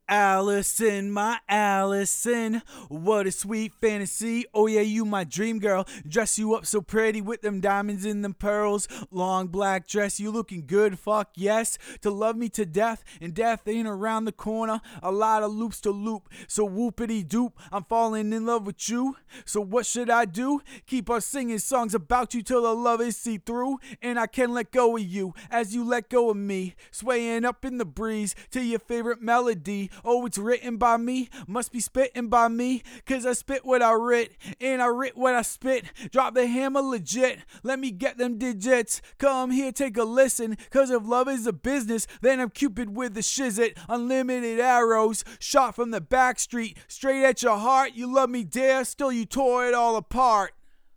Allison, my Allison, what a sweet fantasy. Oh yeah, you my dream girl. Dress you up so pretty with them diamonds and them pearls. Long black dress, you looking good, fuck yes. To love me to death, and death ain't around the corner. A lot of loops to loop, so whoopity doop. I'm falling in love with you, so what should I do? Keep on singing songs about you till the love is see through. And I can't let go of you as you let go of me. Swaying up in the breeze to your favorite melody. Oh, it's written by me, must be spitting by me. Cause I spit what I writ, and I writ what I spit. Drop the hammer legit, let me get them digits. Come here, take a listen, cause if love is a business, then I'm Cupid with the shizit. Unlimited arrows, shot from the back street, straight at your heart. You love me, dear, still you tore it all apart.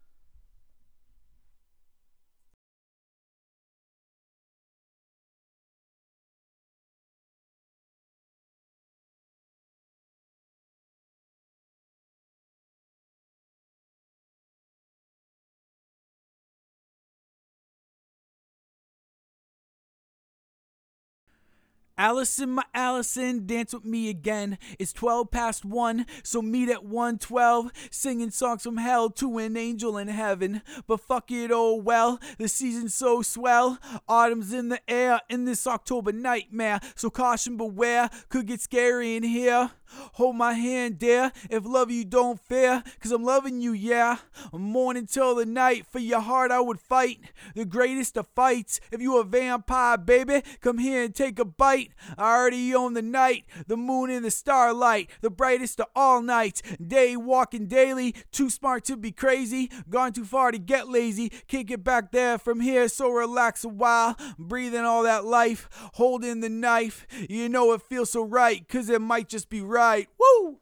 Allison, my Allison, dance with me again. It's 12 past 1, so meet at 1:12. Singing songs from hell to an angel in heaven. But fuck it, oh well, the season's so swell. Autumn's in the air in this October nightmare. So caution beware, could get scary in here. Hold my hand, dear, if love you don't fear. Cause I'm loving you, yeah. Morning till the night, for your heart I would fight. The greatest of fights. If you a vampire, baby, come here and take a bite. I already own the night, the moon and the starlight, the brightest of all nights. Day walking daily, too smart to be crazy, gone too far to get lazy. Can't get back there from here, so relax a while. Breathing all that life, holding the knife. You know it feels so right, cause it might just be right. Woo!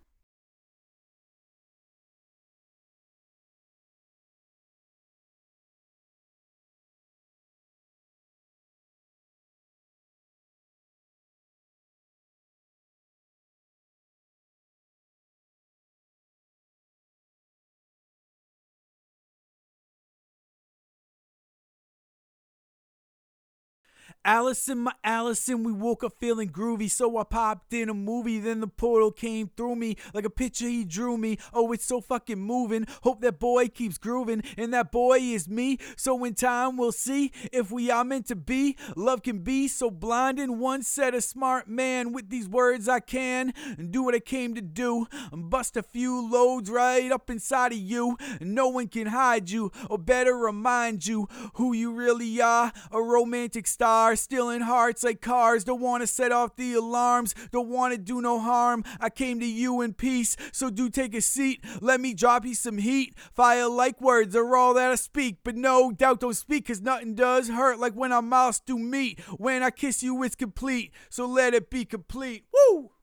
Allison, my Allison, we woke up feeling groovy, so I popped in a movie, then the portal came through me, like a picture he drew me. Oh, it's so fucking moving, hope that boy keeps grooving, and that boy is me, so in time we'll see if we are meant to be. Love can be so blinding, one said a smart man, with these words I can do what I came to do, bust a few loads right up inside of you. No one can hide you, or better remind you who you really are, a romantic star, stealing hearts like cars. Don't want to set off the alarms, don't want to do no harm. I came to you in peace, so do take a seat. Let me drop you some heat. Fire like words are all that I speak, but no doubt don't speak, cause nothing does hurt like when our mouths do meet. When I kiss you, it's complete, so let it be complete. Woo!